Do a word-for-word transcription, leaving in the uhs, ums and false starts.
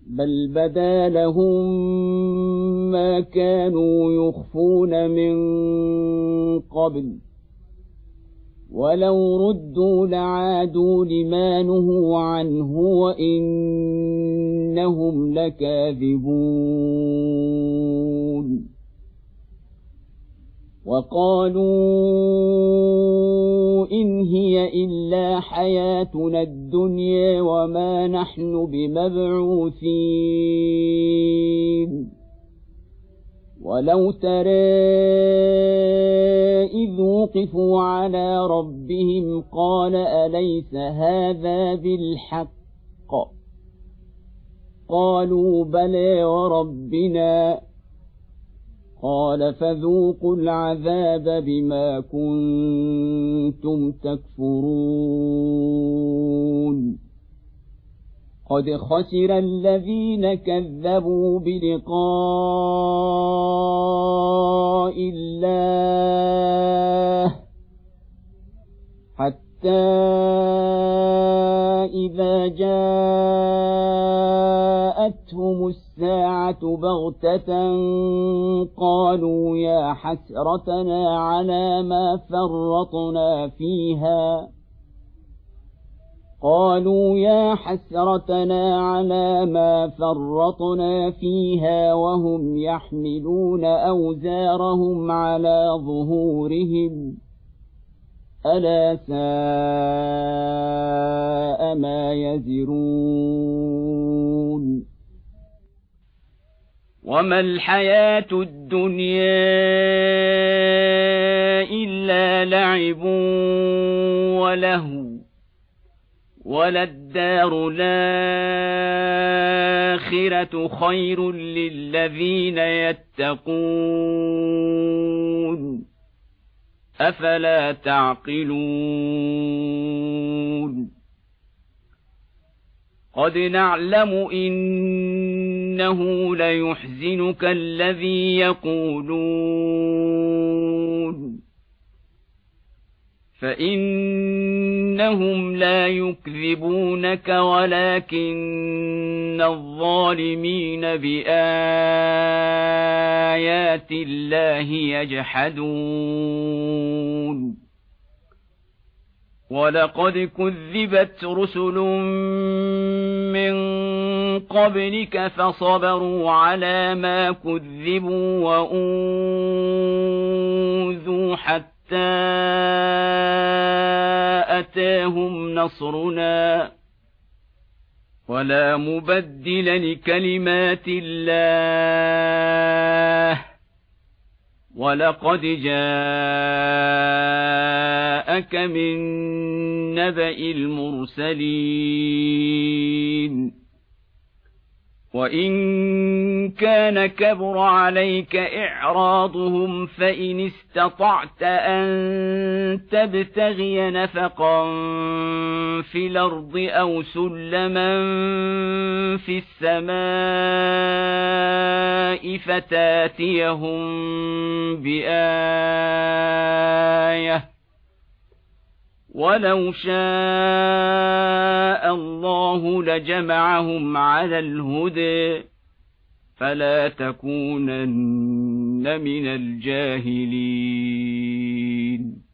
بل بدا لهم ما كانوا يخفون من قبل ولو ردوا لعادوا لما نهوا عنه وإنهم لكاذبون وقالوا إن هي إلا حياتنا الدنيا وما نحن بمبعوثين ولو ترى إذ وقفوا على ربهم قال أليس هذا بالحق قالوا بلى وربنا قال فذوقوا العذاب بما كنتم تكفرون قد خسر الذين كذبوا بلقاء الله حتى إذا جاءتهم الساعة بغتة قالوا يا حسرتنا على ما فرطنا فيها قالوا يا حسرتنا على ما فرطنا فيها وهم يحملون أوزارهم على ظهورهم ألا ساء ما يزرون وما الحياة الدنيا إلا لعب وله وللدار الآخرة خير للذين يتقون أفلا تعقلون قد نعلم إنه ليحزنك الذي يقولون فإنهم لا يكذبونك ولكن الظالمين بآيات الله يجحدون ولقد كذبت رسل من قبلك فصبروا على ما كذبوا وأوذوا حتى أتاهم نصرنا ولا مبدل لكلمات الله ولقد جاءك من نبأ المرسلين وإن كان كبر عليك إعراضهم فإن استطعت أن تبتغي نفقا في الأرض أو سلما في السماء فتاتيهم بآية ولو شاء الله لجمعهم على الهدى فلا تكونن من الجاهلين